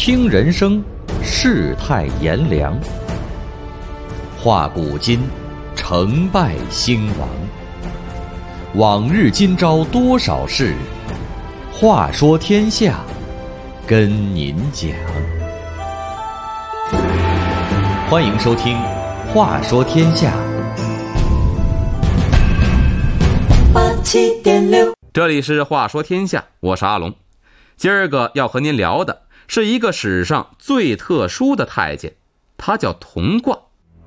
听人生，世态炎凉；话古今，成败兴亡。往日今朝多少事，话说天下，跟您讲。欢迎收听《话说天下》。 这里是话说天下，我是阿龙。今儿个要和您聊的是一个史上最特殊的太监，他叫童贯。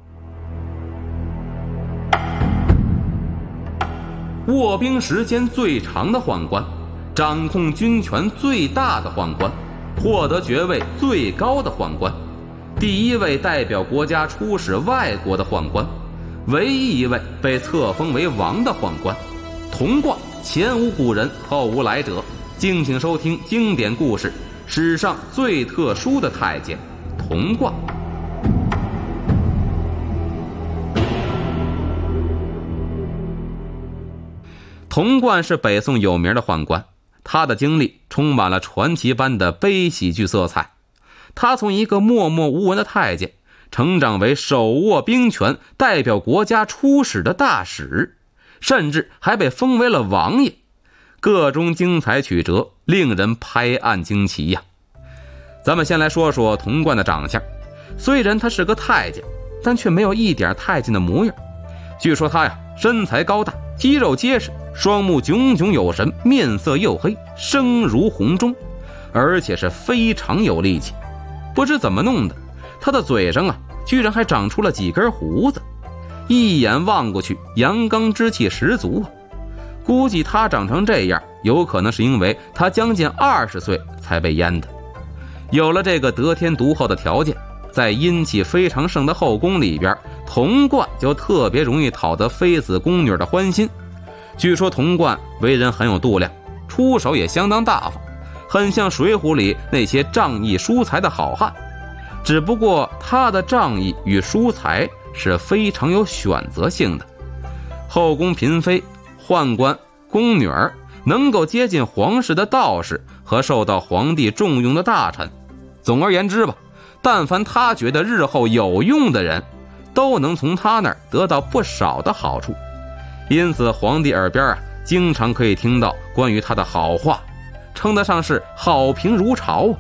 握兵时间最长的宦官，掌控军权最大的宦官，获得爵位最高的宦官，第一位代表国家出使外国的宦官，唯一一位被册封为王的宦官。童贯前无古人，后无来者。敬请收听经典故事，史上最特殊的太监童贯。童贯是北宋有名的宦官，他的经历充满了传奇般的悲喜剧色彩。他从一个默默无闻的太监，成长为手握兵权、代表国家出使的大使，甚至还被封为了王爷，各中精彩曲折，令人拍案惊奇呀。咱们先来说说童贯的长相，虽然他是个太监，但却没有一点太监的模样。据说他身材高大，肌肉结实，双目炯炯有神，面色黝黑，声如洪钟，而且是非常有力气。不知怎么弄的，他的嘴上居然还长出了几根胡子，一眼望过去，阳刚之气十足。估计他长成这样，有可能是因为他将近20岁才被阉的。有了这个得天独厚的条件，在阴气非常盛的后宫里边，童贯就特别容易讨得妃子宫女的欢心。据说童贯为人很有度量，出手也相当大方，很像水浒里那些仗义疏财的好汉。只不过他的仗义与疏财是非常有选择性的。后宫嫔妃、宦官、宫女儿，能够接近皇室的道士和受到皇帝重用的大臣，总而言之吧，但凡他觉得日后有用的人，都能从他那儿得到不少的好处。因此皇帝耳边经常可以听到关于他的好话，称得上是好评如潮。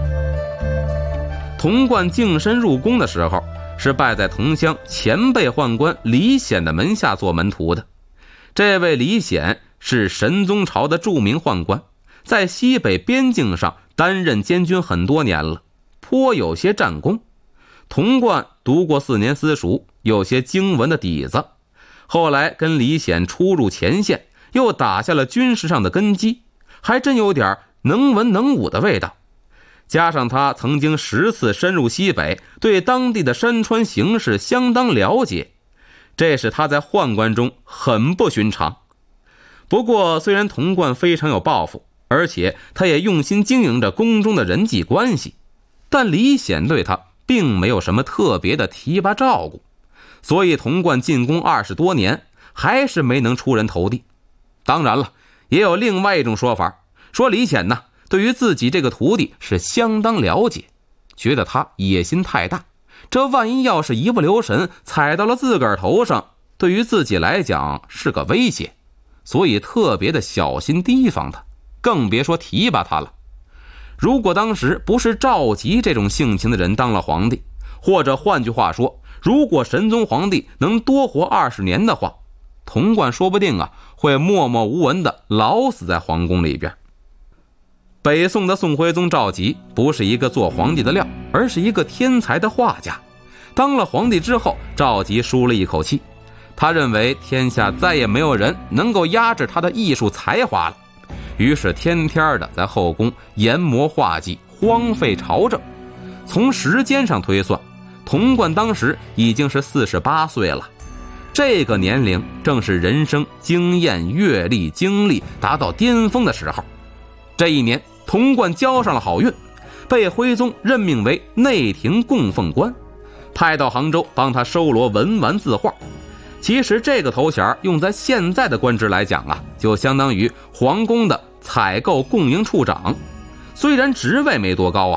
童贯净身入宫的时候，是拜在同乡前辈宦官李显的门下做门徒的。这位李显是神宗朝的著名宦官，在西北边境上担任监军很多年了，颇有些战功。童贯读过4年私塾，有些经文的底子，后来跟李显出入前线，又打下了军事上的根基，还真有点能文能武的味道。加上他曾经10次深入西北，对当地的山川形势相当了解，这是他在宦官中很不寻常。不过虽然童贯非常有抱负，而且他也用心经营着宫中的人际关系，但李显对他并没有什么特别的提拔照顾，所以童贯进宫20多年，还是没能出人头地。当然了，也有另外一种说法，说李显对于自己这个徒弟是相当了解，觉得他野心太大，这万一要是一不留神踩到了自个儿头上，对于自己来讲是个威胁，所以特别的小心提防他，更别说提拔他了。如果当时不是赵佶这种性情的人当了皇帝，或者换句话说，如果神宗皇帝能多活20年的话，童贯说不定会默默无闻的老死在皇宫里边。北宋的宋徽宗赵佶不是一个做皇帝的料，而是一个天才的画家。当了皇帝之后，赵佶舒了一口气，他认为天下再也没有人能够压制他的艺术才华了，于是天天的在后宫研磨画技，荒废朝政。从时间上推算，童贯当时已经是48岁了，这个年龄正是人生经验、阅历、经历达到巅峰的时候。这一年童贯交上了好运，被徽宗任命为内廷供奉官，派到杭州帮他收罗文玩字画。其实这个头衔用在现在的官职来讲就相当于皇宫的采购供应处长。虽然职位没多高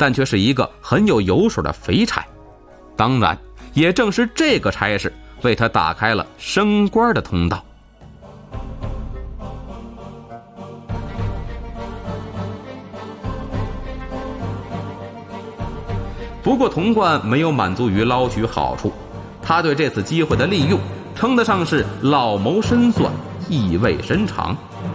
但却是一个很有油水的肥差。当然，也正是这个差事为他打开了升官的通道。不过童贯没有满足于捞取好处，他对这次机会的利用称得上是老谋深算，意味深长。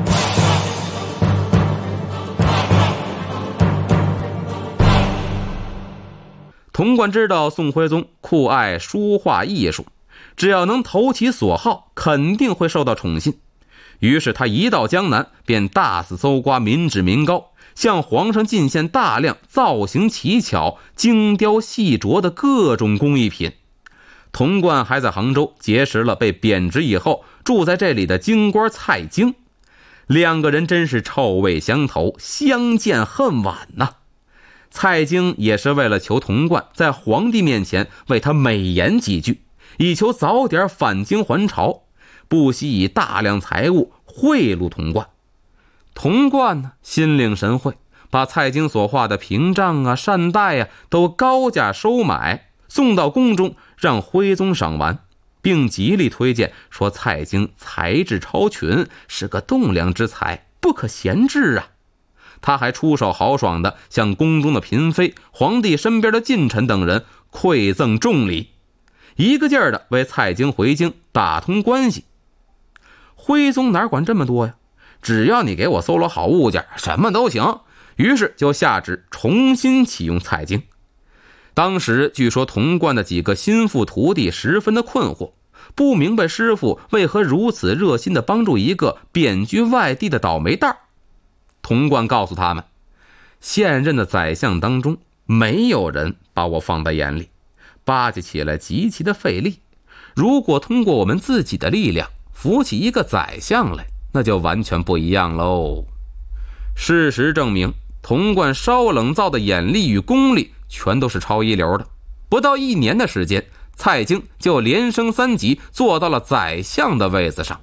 童贯知道宋徽宗酷爱书画艺术，只要能投其所好，肯定会受到宠信。于是他一到江南，便大肆搜刮民脂民膏，向皇上进献大量造型奇巧、精雕细琢的各种工艺品。童贯还在杭州结识了被贬职以后住在这里的京官蔡京，两个人真是臭味相投，相见恨晚呐。蔡京也是为了求童贯在皇帝面前为他美言几句，以求早点返京还朝，不惜以大量财物贿赂童贯。童贯呢，心领神会，把蔡京所画的屏障啊、扇带啊都高价收买，送到宫中让徽宗赏玩，并极力推荐说蔡京才智超群，是个栋梁之才，不可闲置啊。他还出手豪爽地向宫中的嫔妃、皇帝身边的近臣等人馈赠重礼，一个劲儿地为蔡京回京打通关系。徽宗哪管这么多呀，只要你给我搜罗好物件，什么都行。于是就下旨重新启用蔡京。当时据说童贯的几个心腹徒弟十分的困惑，不明白师傅为何如此热心地帮助一个贬居外地的倒霉蛋。童贯告诉他们，现任的宰相当中没有人把我放在眼里，巴结起来极其的费力。如果通过我们自己的力量扶起一个宰相来，那就完全不一样喽。事实证明，童贯烧冷灶的眼力与功力全都是超一流的。不到1年的时间，蔡京就连升3级，坐到了宰相的位子上。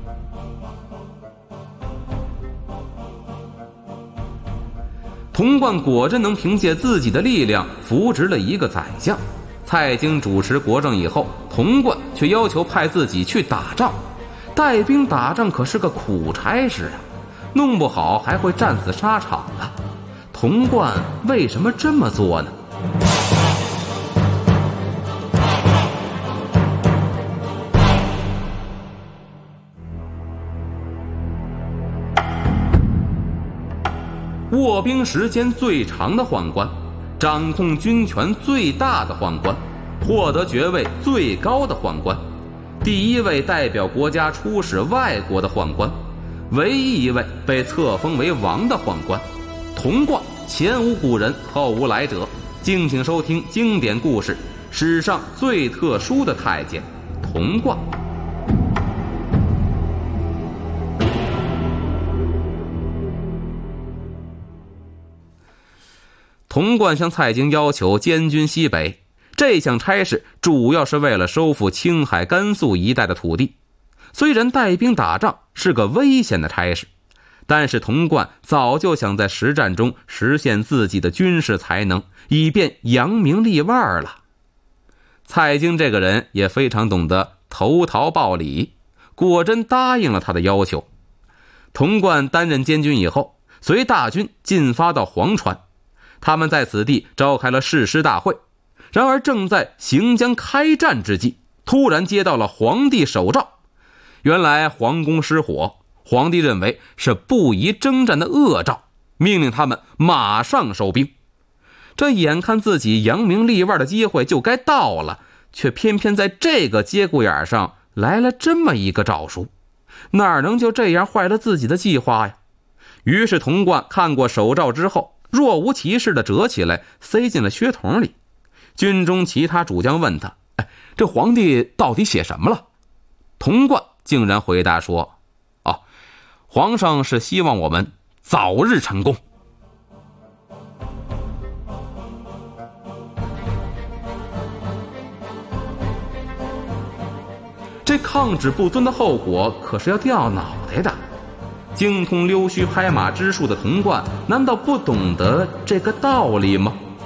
童贯果真能凭借自己的力量扶植了一个宰相。蔡京主持国政以后，童贯却要求派自己去打仗。带兵打仗可是个苦差事啊，弄不好还会战死沙场的。童贯为什么这么做呢？握兵时间最长的宦官，掌控军权最大的宦官，获得爵位最高的宦官，第一位代表国家出使外国的宦官，唯一一位被册封为王的宦官。童贯前无古人，后无来者。敬请收听经典故事，史上最特殊的太监童贯。童贯向蔡京要求监军西北，这项差事主要是为了收复青海、甘肃一带的土地。虽然带兵打仗是个危险的差事，但是童贯早就想在实战中实现自己的军事才能，以便扬名立万了。蔡京这个人也非常懂得投桃报李，果真答应了他的要求。童贯担任监军以后，随大军进发到黄川，他们在此地召开了誓师大会。然而正在行将开战之际，突然接到了皇帝手诏。原来皇宫失火，皇帝认为是不宜征战的恶兆，命令他们马上收兵。这眼看自己扬名立万的机会就该到了，却偏偏在这个节骨眼上来了这么一个诏书，哪能就这样坏了自己的计划呀？于是童贯看过手诏之后，若无其事地折起来，塞进了靴筒里。军中其他主将问他，这皇帝到底写什么了？童贯竟然回答说，皇上是希望我们早日成功。这抗旨不遵的后果可是要掉脑袋的。精通溜须拍马之术的童贯难道不懂得这个道理吗？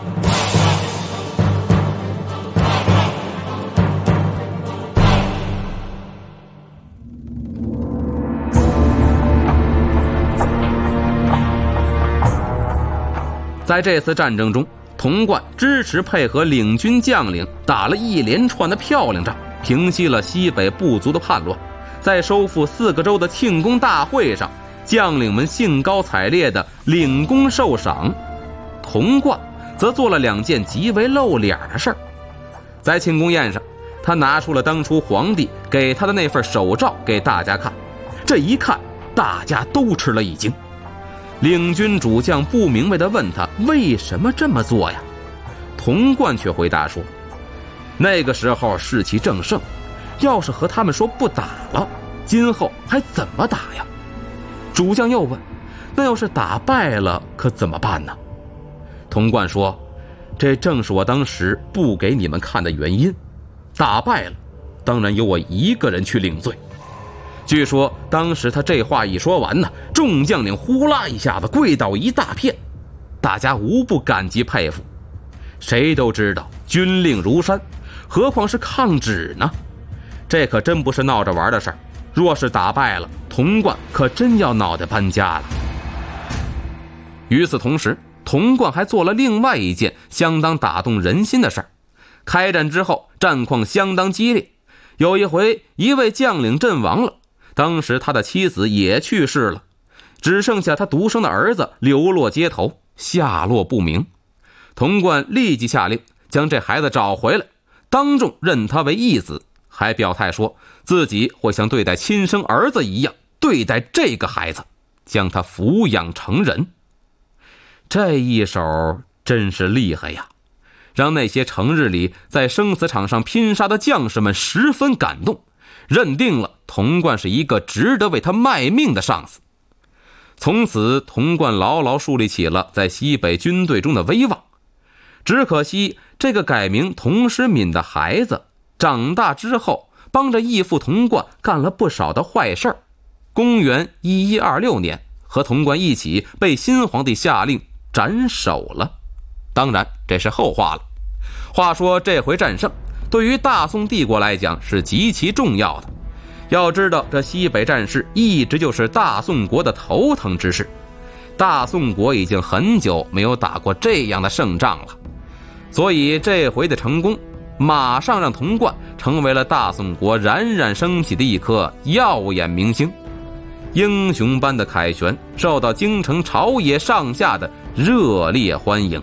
在这次战争中，童贯支持配合领军将领打了一连串的漂亮仗，平息了西北部族的叛乱。在收复4个州的庆功大会上，将领们兴高采烈地领功受赏，童贯则做了2件极为露脸的事儿。在庆功宴上，他拿出了当初皇帝给他的那份手诏给大家看，这一看，大家都吃了一惊。领军主将不明白地问他为什么这么做呀？童贯却回答说，那个时候士气正盛，要是和他们说不打了，今后还怎么打呀？主将又问，那要是打败了可怎么办呢？童贯说，这正是我当时不给你们看的原因，打败了当然由我一个人去领罪。据说当时他这话一说完呢，众将领呼啦一下子跪倒一大片，大家无不感激佩服。谁都知道军令如山，何况是抗旨呢？这可真不是闹着玩的事儿，若是打败了，童贯可真要脑袋搬家了。与此同时，童贯还做了另外一件相当打动人心的事儿。开战之后，战况相当激烈，有一回一位将领阵亡了，当时他的妻子也去世了，只剩下他独生的儿子流落街头，下落不明。童贯立即下令将这孩子找回来，当众认他为义子，还表态说自己会像对待亲生儿子一样对待这个孩子，将他抚养成人。这一手真是厉害呀，让那些成日里在生死场上拼杀的将士们十分感动，认定了童贯是一个值得为他卖命的上司。从此童贯牢牢树立起了在西北军队中的威望。只可惜这个改名童诗敏的孩子长大之后，帮着义父童贯干了不少的坏事儿。公元1126年，和童贯一起被新皇帝下令斩首了。当然这是后话了。话说这回战胜对于大宋帝国来讲是极其重要的。要知道这西北战事一直就是大宋国的头疼之事，大宋国已经很久没有打过这样的胜仗了，所以这回的成功马上让童贯成为了大宋国冉冉升起的一颗耀眼明星。英雄般的凯旋受到京城朝野上下的热烈欢迎。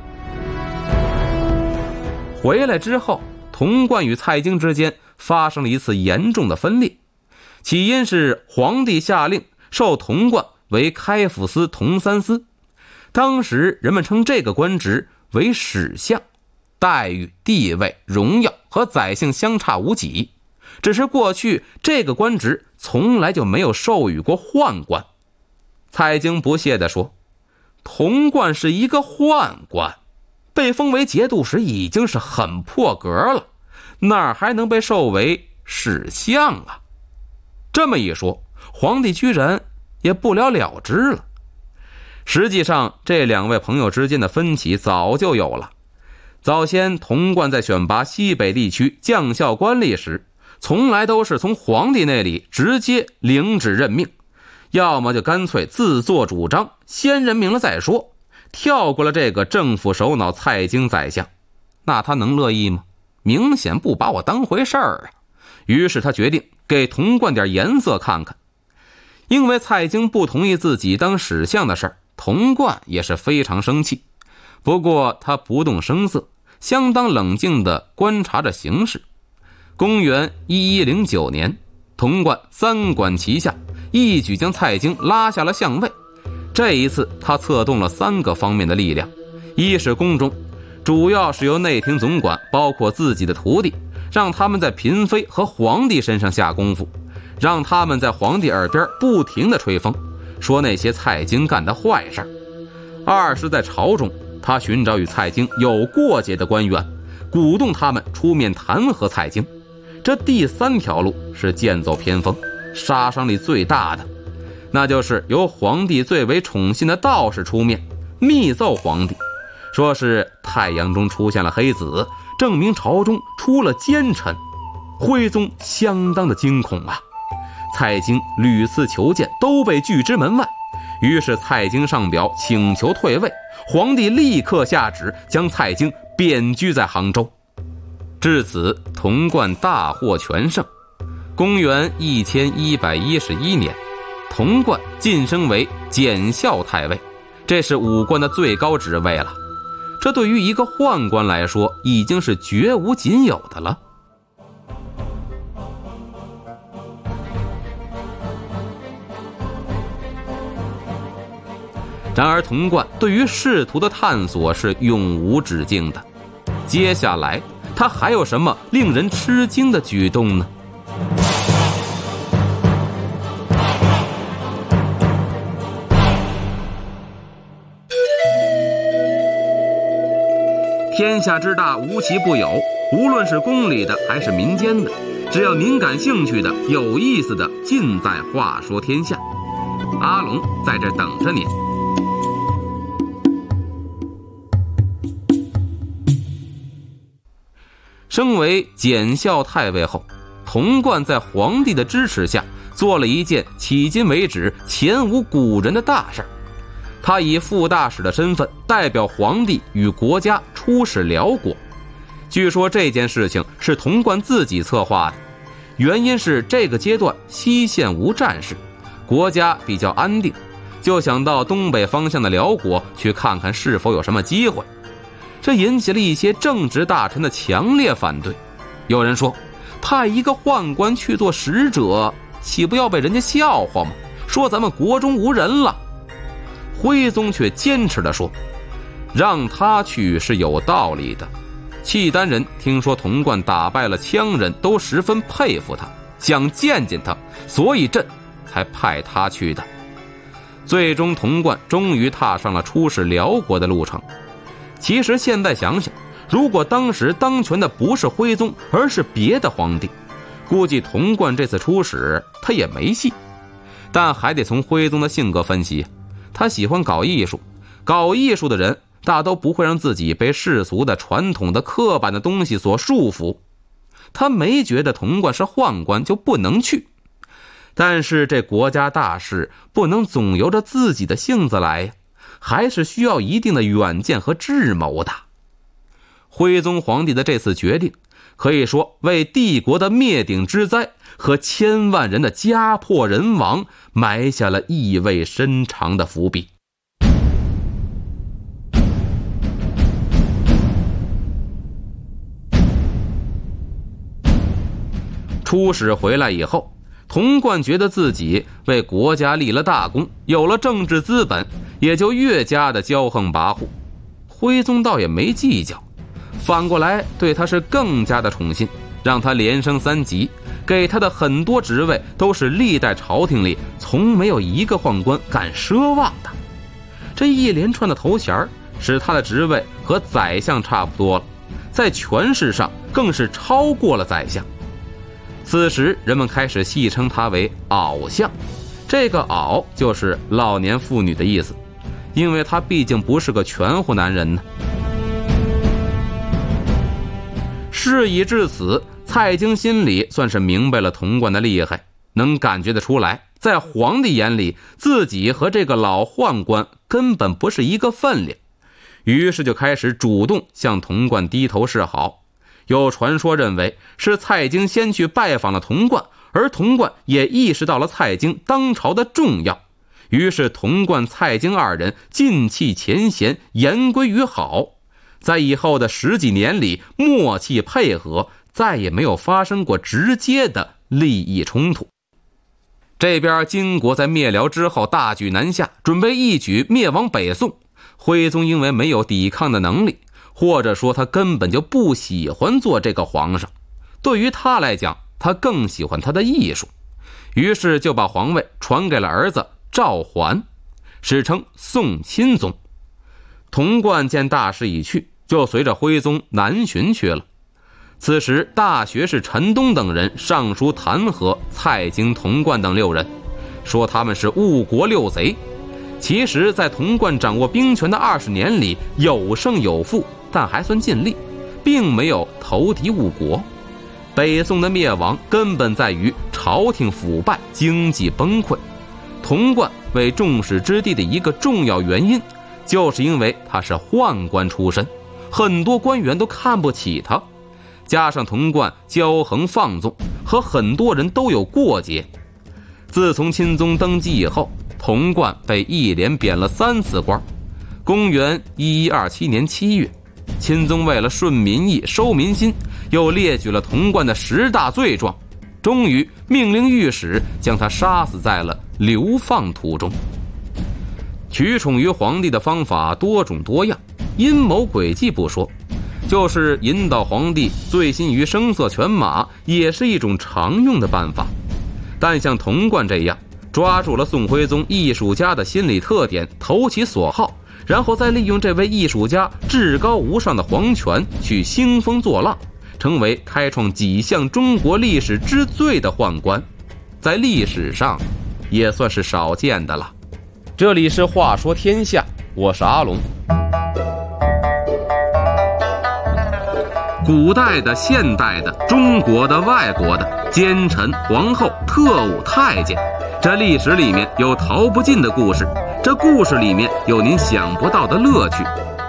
回来之后，童贯与蔡京之间发生了一次严重的分裂，起因是皇帝下令授童贯为开府司同三司，当时人们称这个官职为史相，待遇、地位、荣耀和宰相相差无几，只是过去这个官职从来就没有授予过宦官。蔡京不屑地说，童贯是一个宦官，被封为节度使已经是很破格了，哪还能被授为史相啊？这么一说，皇帝居然也不了了之了。实际上这2位朋友之间的分歧早就有了。早先童贯在选拔西北地区将校官吏时，从来都是从皇帝那里直接领旨任命，要么就干脆自作主张，先任命了再说，跳过了这个政府首脑蔡京宰相。那他能乐意吗？明显不把我当回事儿啊。于是他决定给童贯点颜色看看。因为蔡京不同意自己当史相的事儿，童贯也是非常生气。不过他不动声色，相当冷静地观察着形势。公元1109年，童贯3管齐下，一举将蔡京拉下了相位。这一次他策动了3个方面的力量，一是宫中，主要是由内廷总管包括自己的徒弟，让他们在嫔妃和皇帝身上下功夫，让他们在皇帝耳边不停地吹风，说那些蔡京干的坏事。二是在朝中，他寻找与蔡京有过节的官员，鼓动他们出面弹劾蔡京。这第3条路是剑走偏锋，杀伤力最大的，那就是由皇帝最为宠信的道士出面密奏皇帝，说是太阳中出现了黑子，证明朝中出了奸臣。徽宗相当的惊恐啊，蔡京屡次求见都被拒之门外，于是蔡京上表请求退位， 皇帝立刻下旨将蔡京贬居在杭州。至此，童贯大获全胜。公元1111年，童贯晋升为检校太尉，这是武官的最高职位了。这对于一个宦官来说，已经是绝无仅有的了。然而童贯对于仕途的探索是永无止境的，接下来他还有什么令人吃惊的举动呢？天下之大，无奇不有，无论是宫里的还是民间的，只要您感兴趣的、有意思的，尽在话说天下。阿龙在这等着您。升为检校太尉后，童贯在皇帝的支持下做了一件迄今为止前无古人的大事。他以副大使的身份代表皇帝与国家出使辽国。据说这件事情是童贯自己策划的，原因是这个阶段西线无战事，国家比较安定，就想到东北方向的辽国去看看是否有什么机会。这引起了一些正直大臣的强烈反对。有人说，派一个宦官去做使者，岂不要被人家笑话吗？说咱们国中无人了。徽宗却坚持地说，让他去是有道理的。契丹人听说童贯打败了羌人，都十分佩服他，想见见他，所以朕才派他去的。最终童贯终于踏上了出使辽国的路程。其实现在想想，如果当时当权的不是徽宗，而是别的皇帝，估计童贯这次出使他也没戏。但还得从徽宗的性格分析，他喜欢搞艺术，搞艺术的人大都不会让自己被世俗的、传统的、刻板的东西所束缚。他没觉得童贯是宦官就不能去，但是这国家大事不能总由着自己的性子来呀，还是需要一定的远见和智谋的。徽宗皇帝的这次决定，可以说为帝国的灭顶之灾和千万人的家破人亡埋下了意味深长的伏笔。出使回来以后，童贯觉得自己为国家立了大功，有了政治资本，也就越加的骄横跋扈。徽宗倒也没计较，反过来对他是更加的宠信，让他连升3级，给他的很多职位都是历代朝廷里从没有一个宦官敢奢望的。这一连串的头衔使他的职位和宰相差不多了，在权势上更是超过了宰相。此时人们开始戏称他为媪相，这个媪就是老年妇女的意思，因为他毕竟不是个全乎男人呢。事已至此，蔡京心里算是明白了童贯的厉害，能感觉得出来，在皇帝眼里自己和这个老宦官根本不是一个分量，于是就开始主动向童贯低头示好。有传说认为是蔡京先去拜访了童贯，而童贯也意识到了蔡京当朝的重要，于是童贯、蔡京二人尽弃前嫌，言归于好。在以后的10几年里，默契配合，再也没有发生过直接的利益冲突。这边金国在灭辽之后大举南下，准备一举灭亡北宋。徽宗因为没有抵抗的能力，或者说他根本就不喜欢做这个皇上，对于他来讲，他更喜欢他的艺术，于是就把皇位传给了儿子赵桓，史称宋钦宗。童贯见大势已去，就随着徽宗南巡去了。此时大学士陈东等人上书弹劾蔡京、童贯等6人，说他们是误国6贼。其实在童贯掌握兵权的20年里，有胜有负，但还算尽力，并没有投敌误国。北宋的灭亡根本在于朝廷腐败，经济崩溃。童贯为众矢之的的一个重要原因， 就是因为他是宦官出身，很多官员都看不起他，加上童贯骄横放纵，和很多人都有过节。自从钦宗登基以后，童贯被一连贬了3次官。公元1127年7月，钦宗为了顺民意收民心，又列举了童贯的10大罪状，终于命令御史将他杀死在了流放途中。取宠于皇帝的方法多种多样，阴谋诡计不说，就是引导皇帝醉心于声色犬马，也是一种常用的办法。但像童贯这样抓住了宋徽宗艺术家的心理特点，投其所好，然后再利用这位艺术家至高无上的皇权去兴风作浪，成为开创几项中国历史之最的宦官，在历史上也算是少见的了。这里是话说天下，我是阿龙。古代的、现代的、中国的、外国的，奸臣、皇后、特务、太监，这历史里面有逃不尽的故事，这故事里面有您想不到的乐趣。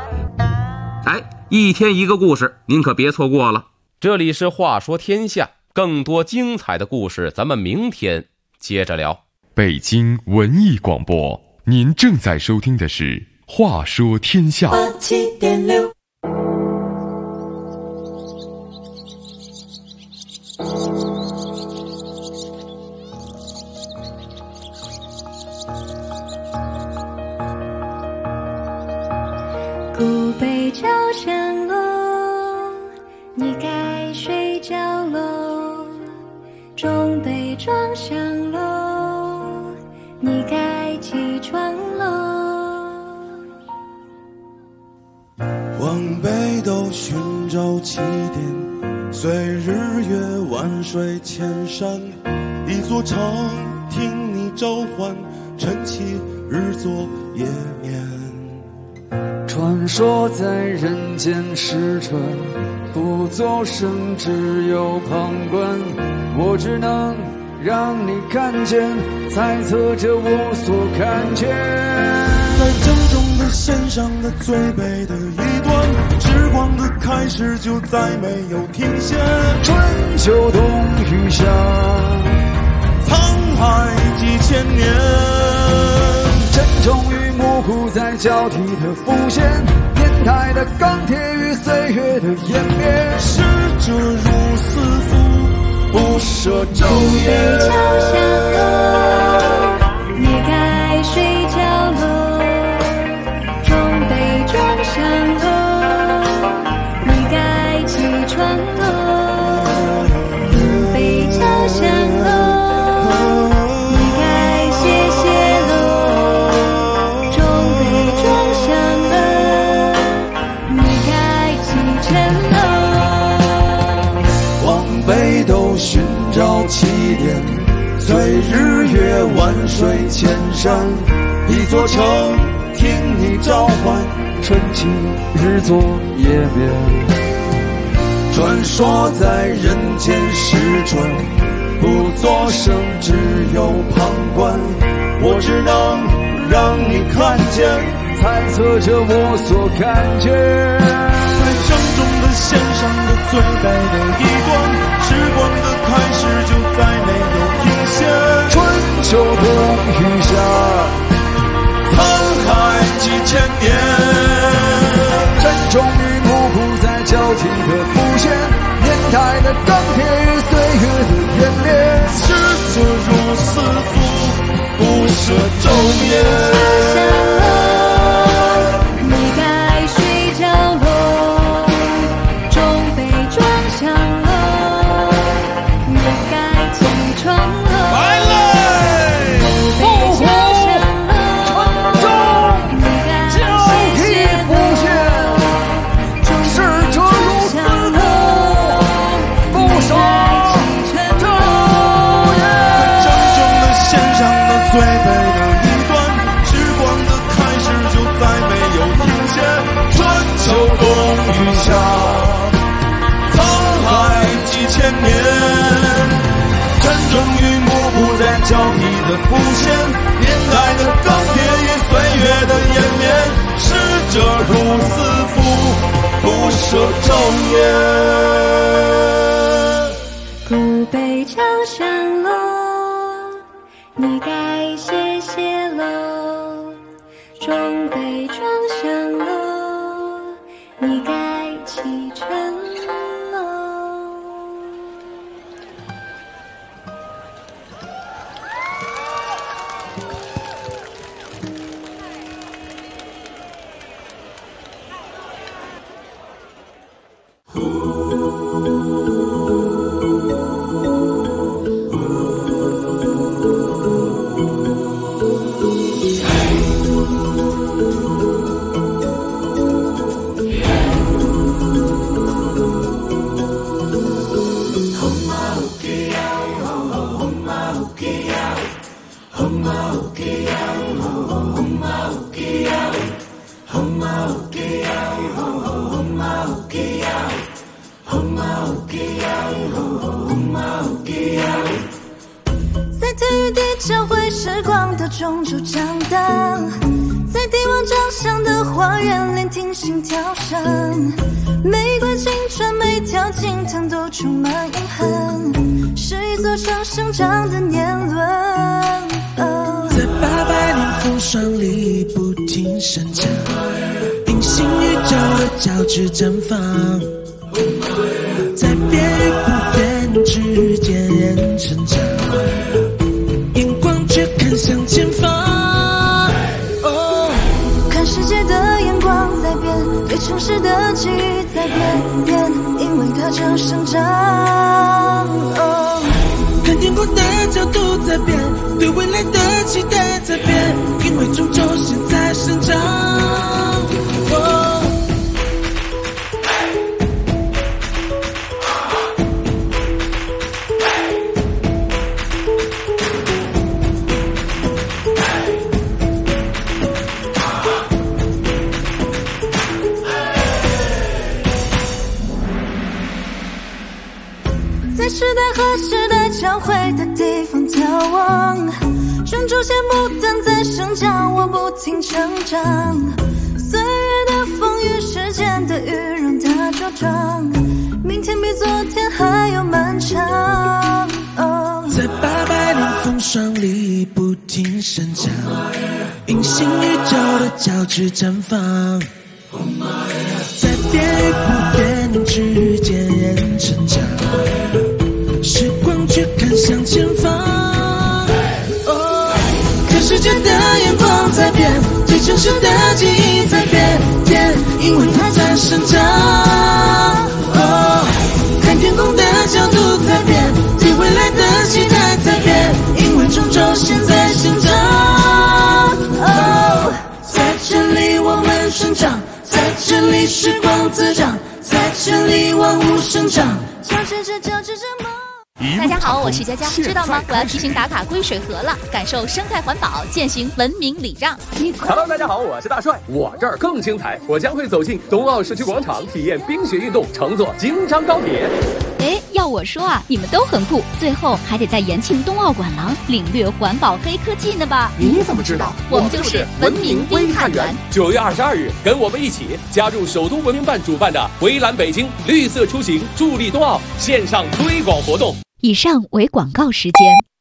一天一个故事，您可别错过了。这里是话说天下，更多精彩的故事咱们明天接着聊。 北京文艺广播，您正在收听的是话说天下。 87.6古北朝香楼，你该睡觉喽。中北庄香楼，你该起床喽。 往北斗寻找起点，随日月万水千山，一座城听你召唤，晨起日作夜眠。 传说在人间失传，不作声，只有旁观。我只能让你看见，猜测着我所看见。 在正中的线上的最北的一端，时光的开始就再没有停歇。 春秋冬雨夏， 沧海几千年。 真终于模糊在交替的浮现，年代的钢铁与岁月的湮灭。 逝者如斯夫，不舍昼夜。 北朝香楼，你该睡觉喽。中北庄香楼，你该起床喽。古北朝香楼，你该歇歇喽。中北庄香楼，你该启程喽。 往北斗寻找起点，随日月万水千山，一座城听你召唤， 春起日作夜眠。 传说在人间失传，不作声，只有旁观。我只能让你看见， 猜测着我所看见。 在正中的线上的最北的一端，时光的开始就再没有停歇。 春秋冬雨夏， 沧海几千年。 真终于模糊在交替的浮现，年代的钢铁与岁月的湮灭。 逝者如斯夫，不舍昼夜。 你该睡觉喽。中北庄香楼，你该起床喽。 来嘞！ 北朝香楼，你该歇歇喽。中北庄香楼，你该起程喽。 正中的线上的最北的一端，时光的开始就再没有停歇。春秋冬雨夏，沧海几千年。真终于模糊在交替的浮现，年代的钢铁与岁月的湮灭。逝烟。 古北朝香楼，你该谢谢喽。中北庄香楼，你该启程喽。在体育地教会时光的中轴长大，在帝王长相的花园聆听心跳声，玫瑰青春每条经堂都充满遗憾，是一座城生长的年轮。 在800年风霜里不停生长，平行宇宙的交织绽放，在变与不变之间人成长，眼光却看向前方。 看世界的眼光在变，对城市的记忆在变，因为它正生长。 看天空的角度在变，对未来的期待在变，因为终究现在生长。 在时代和时代交汇的地方眺望，种种羡慕等在生长，我不停成长。岁月的风雨，时间的雨，让它茁壮。明天比昨天还要漫长。 在800年风霜里不停生长，平行宇宙的交织绽放，在变与不变之间人成长，时光却看向前方。看世界的眼光在变，对城市的记忆在变，因为它在生长。看天空的角度在变，对未来的期待在变，因为终究现在生长。在这里我们生长，在这里时光滋长，在这里万物生长。 交织着梦。 大家好，我是佳佳，知道吗？我要提醒打卡归水河了，感受生态环保，践行文明礼让。 Hello， 大家好，我是大帅，我这儿更精彩，我将会走进冬奥社区广场，体验冰雪运动，乘坐京张高铁。 哎，要我说啊，你们都很酷，最后还得在延庆冬奥馆廊领略环保黑科技呢吧？ 你怎么知道？ 我们就是文明微探员。 9月22日，跟我们一起加入首都文明办主办的围栏北京绿色出行助力冬奥线上推广活动。 以上为广告时间。